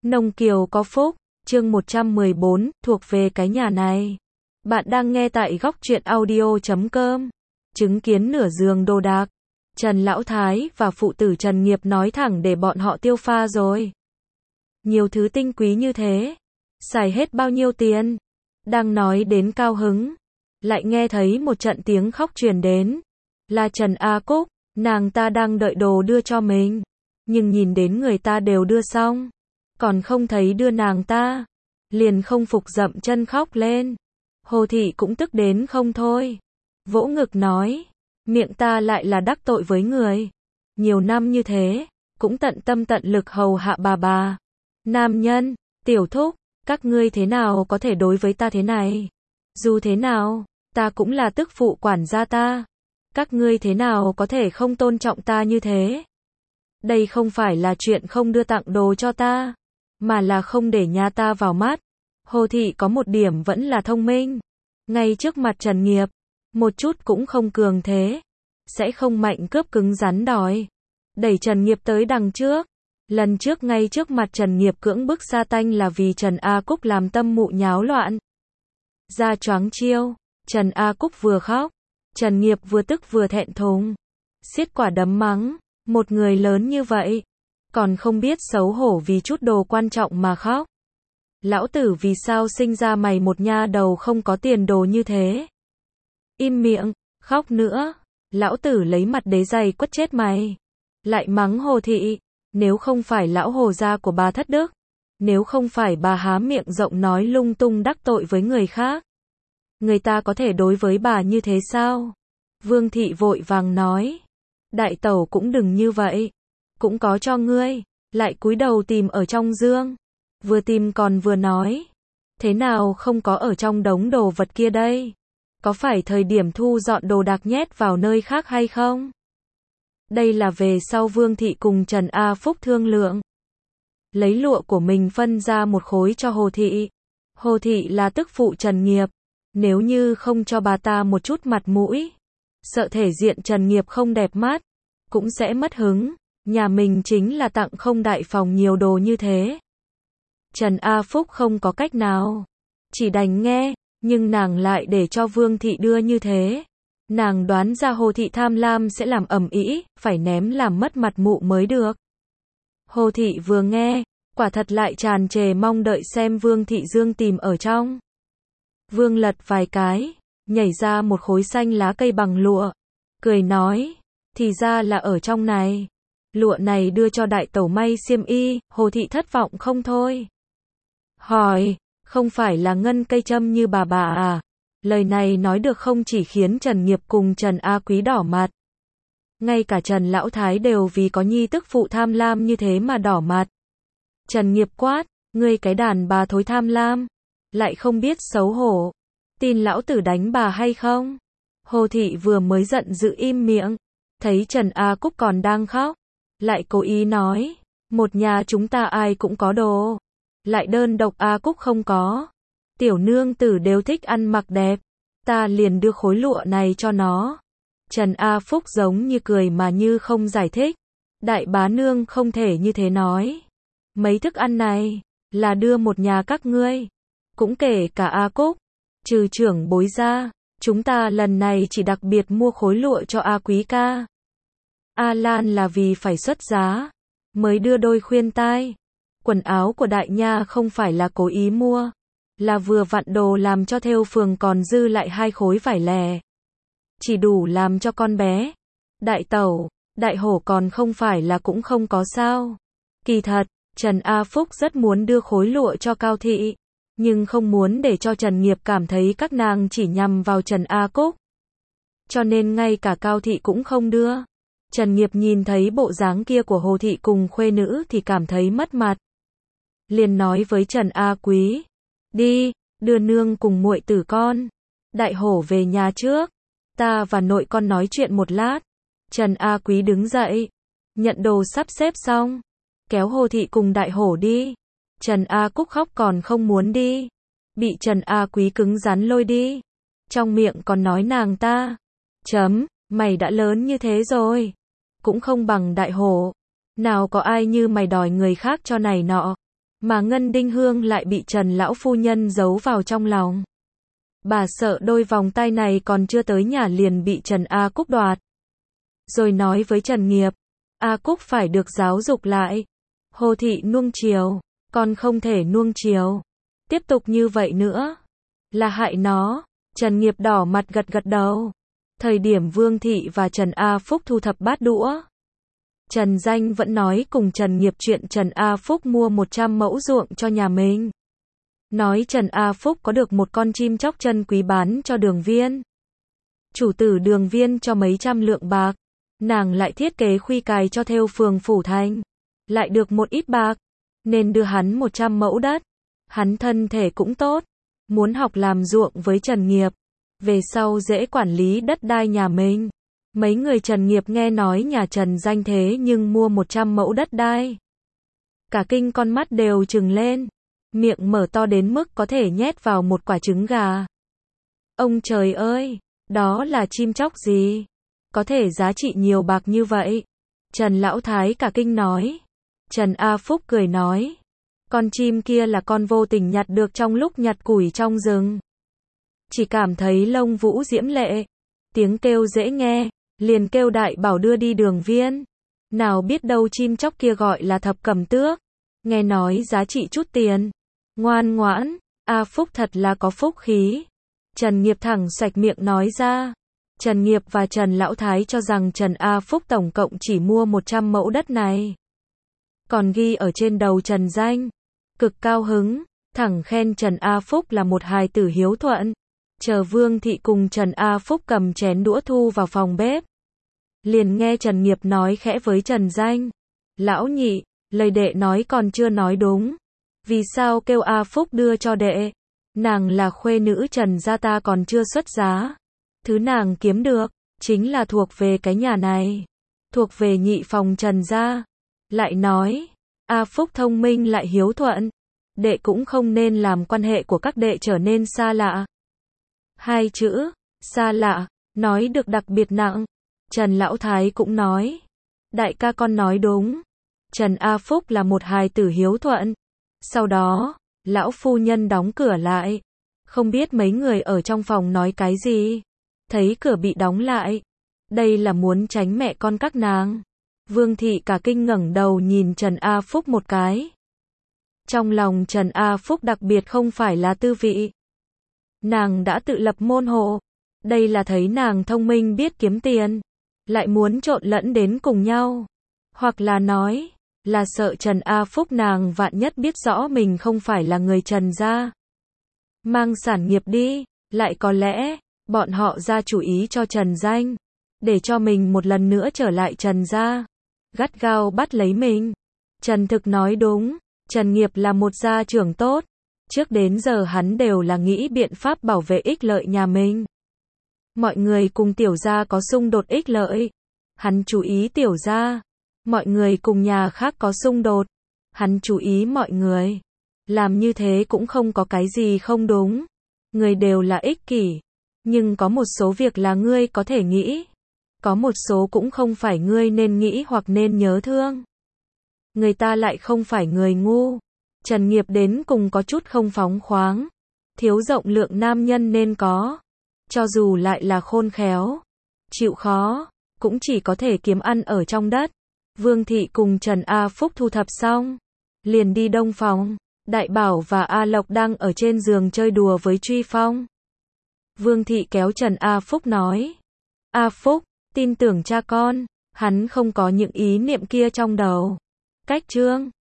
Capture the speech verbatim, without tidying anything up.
Nông Kiều có phúc, chương một trăm mười bốn, thuộc về cái nhà này. Bạn đang nghe tại góc truyện audio chấm com. Chứng kiến nửa giường đồ đạc, Trần Lão Thái và phụ tử Trần Nghiệp nói thẳng để bọn họ tiêu pha rồi. Nhiều thứ tinh quý như thế, xài hết bao nhiêu tiền? Đang nói đến cao hứng, lại nghe thấy một trận tiếng khóc truyền đến. Là Trần A Cúc, nàng ta đang đợi đồ đưa cho mình, nhưng nhìn đến người ta đều đưa xong, còn không thấy đưa nàng ta, liền không phục dậm chân khóc lên. Hồ Thị cũng tức đến không thôi, vỗ ngực nói, miệng ta lại là đắc tội với người. Nhiều năm như thế, cũng tận tâm tận lực hầu hạ bà bà. Nam nhân, tiểu thúc, các ngươi thế nào có thể đối với ta thế này? Dù thế nào, ta cũng là tức phụ quản gia ta. Các ngươi thế nào có thể không tôn trọng ta như thế? Đây không phải là chuyện không đưa tặng đồ cho ta, mà là không để nhà ta vào mắt. Hồ Thị có một điểm vẫn là thông minh. Ngay trước mặt Trần Nghiệp, một chút cũng không cường thế, sẽ không mạnh cướp cứng rắn đòi. Đẩy Trần Nghiệp tới đằng trước. Lần trước ngay trước mặt Trần Nghiệp cưỡng bức sa tanh là vì Trần A Cúc làm tâm mụ nháo loạn. Ra choáng chiêu, Trần A Cúc vừa khóc, Trần Nghiệp vừa tức vừa thẹn thùng, xiết quả đấm mắng, một người lớn như vậy, còn không biết xấu hổ vì chút đồ quan trọng mà khóc. Lão tử vì sao sinh ra mày một nha đầu không có tiền đồ như thế? Im miệng, khóc nữa, lão tử lấy mặt đế giày quất chết mày. Lại mắng Hồ Thị, nếu không phải lão hồ gia của bà thất đức, nếu không phải bà há miệng rộng nói lung tung đắc tội với người khác, người ta có thể đối với bà như thế sao? Vương Thị vội vàng nói, đại tẩu cũng đừng như vậy, cũng có cho ngươi. Lại cúi đầu tìm ở trong dương, vừa tìm còn vừa nói, thế nào không có ở trong đống đồ vật kia đây? Có phải thời điểm thu dọn đồ đạc nhét vào nơi khác hay không? Đây là về sau Vương Thị cùng Trần A Phúc thương lượng, lấy lụa của mình phân ra một khối cho Hồ Thị. Hồ Thị là tức phụ Trần Nghiệp, nếu như không cho bà ta một chút mặt mũi, sợ thể diện Trần Nghiệp không đẹp mắt, cũng sẽ mất hứng. Nhà mình chính là tặng không đại phòng nhiều đồ như thế. Trần A Phúc không có cách nào, chỉ đành nghe, nhưng nàng lại để cho Vương Thị đưa như thế. Nàng đoán ra Hồ Thị tham lam sẽ làm ầm ĩ, phải ném làm mất mặt mụ mới được. Hồ Thị vừa nghe, quả thật lại tràn trề mong đợi xem Vương Thị dương tìm ở trong. Vương lật vài cái, nhảy ra một khối xanh lá cây bằng lụa, cười nói, thì ra là ở trong này. Lụa này đưa cho đại tẩu may xiêm y. Hồ Thị thất vọng không thôi, hỏi, không phải là ngân cây châm như bà bà à? Lời này nói được không chỉ khiến Trần Nghiệp cùng Trần A Quý đỏ mặt, ngay cả Trần Lão Thái đều vì có nhi tức phụ tham lam như thế mà đỏ mặt. Trần Nghiệp quát, ngươi cái đàn bà thối tham lam, lại không biết xấu hổ, tin lão tử đánh bà hay không? Hồ Thị vừa mới giận dữ im miệng, thấy Trần A Cúc còn đang khóc, lại cố ý nói, một nhà chúng ta ai cũng có đồ, lại đơn độc A Cúc không có. Tiểu nương tử đều thích ăn mặc đẹp, ta liền đưa khối lụa này cho nó. Trần A Phúc giống như cười mà như không giải thích, đại bá nương không thể như thế nói. Mấy thức ăn này, là đưa một nhà các ngươi, cũng kể cả A Cúc, trừ trưởng bối ra, chúng ta lần này chỉ đặc biệt mua khối lụa cho A Quý ca. A Lan là vì phải xuất giá, mới đưa đôi khuyên tai. Quần áo của đại nha không phải là cố ý mua, là vừa vặn đồ làm cho thêu phường còn dư lại hai khối vải lẻ, chỉ đủ làm cho con bé. Đại tẩu, đại hổ còn không phải là cũng không có sao? Kỳ thật, Trần A Phúc rất muốn đưa khối lụa cho Cao Thị, nhưng không muốn để cho Trần Nghiệp cảm thấy các nàng chỉ nhằm vào Trần A Cúc, cho nên ngay cả Cao Thị cũng không đưa. Trần Nghiệp nhìn thấy bộ dáng kia của Hồ Thị cùng khuê nữ thì cảm thấy mất mặt, liền nói với Trần A Quý, đi, đưa nương cùng muội tử con, đại hổ về nhà trước, ta và nội con nói chuyện một lát. Trần A Quý đứng dậy, nhận đồ sắp xếp xong, kéo Hồ Thị cùng đại hổ đi. Trần A Cúc khóc còn không muốn đi, bị Trần A Quý cứng rắn lôi đi, trong miệng còn nói nàng ta, chấm, mày đã lớn như thế rồi, cũng không bằng đại hổ, nào có ai như mày đòi người khác cho này nọ. Mà Ngân Đinh Hương lại bị Trần lão phu nhân giấu vào trong lòng. Bà sợ đôi vòng tay này còn chưa tới nhà liền bị Trần A Cúc đoạt. Rồi nói với Trần Nghiệp, A Cúc phải được giáo dục lại. Hồ thị nuông chiều, con không thể nuông chiều. Tiếp tục như vậy nữa, là hại nó. Trần Nghiệp đỏ mặt gật gật đầu. Thời điểm Vương Thị và Trần A Phúc thu thập bát đũa, Trần Danh vẫn nói cùng Trần Nghiệp chuyện Trần A Phúc mua một trăm mẫu ruộng cho nhà mình. Nói Trần A Phúc có được một con chim chóc chân quý bán cho Đường Viên. Chủ tử Đường Viên cho mấy trăm lượng bạc. Nàng lại thiết kế khuy cài cho thêu phường Phủ Thành. Lại được một ít bạc. Nên đưa hắn một trăm mẫu đất. Hắn thân thể cũng tốt. Muốn học làm ruộng với Trần Nghiệp. Về sau dễ quản lý đất đai nhà mình. Mấy người Trần Nghiệp nghe nói nhà Trần Danh thế nhưng mua một trăm mẫu đất đai. Cả kinh con mắt đều trừng lên. Miệng mở to đến mức có thể nhét vào một quả trứng gà. Ông trời ơi, đó là chim chóc gì? Có thể giá trị nhiều bạc như vậy? Trần Lão Thái cả kinh nói. Trần A Phúc cười nói. Con chim kia là con vô tình nhặt được trong lúc nhặt củi trong rừng. Chỉ cảm thấy lông vũ diễm lệ. Tiếng kêu dễ nghe. Liền kêu đại bảo đưa đi Đường Viên. Nào biết đâu chim chóc kia gọi là thập cẩm tước. Nghe nói giá trị chút tiền. Ngoan ngoãn, A Phúc thật là có phúc khí. Trần Nghiệp thẳng sạch miệng nói ra. Trần Nghiệp và Trần Lão Thái cho rằng Trần A Phúc tổng cộng chỉ mua một trăm mẫu đất này. Còn ghi ở trên đầu Trần Danh. Cực cao hứng, thẳng khen Trần A Phúc là một hài tử hiếu thuận. Chờ Vương Thị cùng Trần A Phúc cầm chén đũa thu vào phòng bếp. Liền nghe Trần Nghiệp nói khẽ với Trần Danh. Lão nhị, lời đệ nói còn chưa nói đúng. Vì sao kêu A Phúc đưa cho đệ? Nàng là khuê nữ Trần gia ta còn chưa xuất giá. Thứ nàng kiếm được, chính là thuộc về cái nhà này. Thuộc về nhị phòng Trần gia. Lại nói, A Phúc thông minh lại hiếu thuận. Đệ cũng không nên làm quan hệ của các đệ trở nên xa lạ. Hai chữ, xa lạ, nói được đặc biệt nặng. Trần Lão Thái cũng nói. Đại ca con nói đúng. Trần A Phúc là một hài tử hiếu thuận. Sau đó, lão phu nhân đóng cửa lại. Không biết mấy người ở trong phòng nói cái gì. Thấy cửa bị đóng lại. Đây là muốn tránh mẹ con các nàng. Vương Thị cả kinh ngẩng đầu nhìn Trần A Phúc một cái. Trong lòng Trần A Phúc đặc biệt không phải là tư vị. Nàng đã tự lập môn hộ. Đây là thấy nàng thông minh biết kiếm tiền. Lại muốn trộn lẫn đến cùng nhau. Hoặc là nói, là sợ Trần A Phúc nàng vạn nhất biết rõ mình không phải là người Trần gia. Mang sản nghiệp đi, lại có lẽ, bọn họ ra chủ ý cho Trần Danh. Để cho mình một lần nữa trở lại Trần gia. Gắt gao bắt lấy mình. Trần Thực nói đúng, Trần Nghiệp là một gia trưởng tốt. Trước đến giờ hắn đều là nghĩ biện pháp bảo vệ ích lợi nhà mình. Mọi người cùng tiểu gia có xung đột ích lợi. Hắn chú ý tiểu gia. Mọi người cùng nhà khác có xung đột. Hắn chú ý mọi người. Làm như thế cũng không có cái gì không đúng. Người đều là ích kỷ. Nhưng có một số việc là ngươi có thể nghĩ. Có một số cũng không phải ngươi nên nghĩ hoặc nên nhớ thương. Người ta lại không phải người ngu. Trần Nghiệp đến cùng có chút không phóng khoáng. Thiếu rộng lượng nam nhân nên có. Cho dù lại là khôn khéo. Chịu khó. Cũng chỉ có thể kiếm ăn ở trong đất. Vương Thị cùng Trần A Phúc thu thập xong. Liền đi đông phòng. Đại Bảo và A Lộc đang ở trên giường chơi đùa với Truy Phong. Vương Thị kéo Trần A Phúc nói. A Phúc, tin tưởng cha con. Hắn không có những ý niệm kia trong đầu. Cách trương.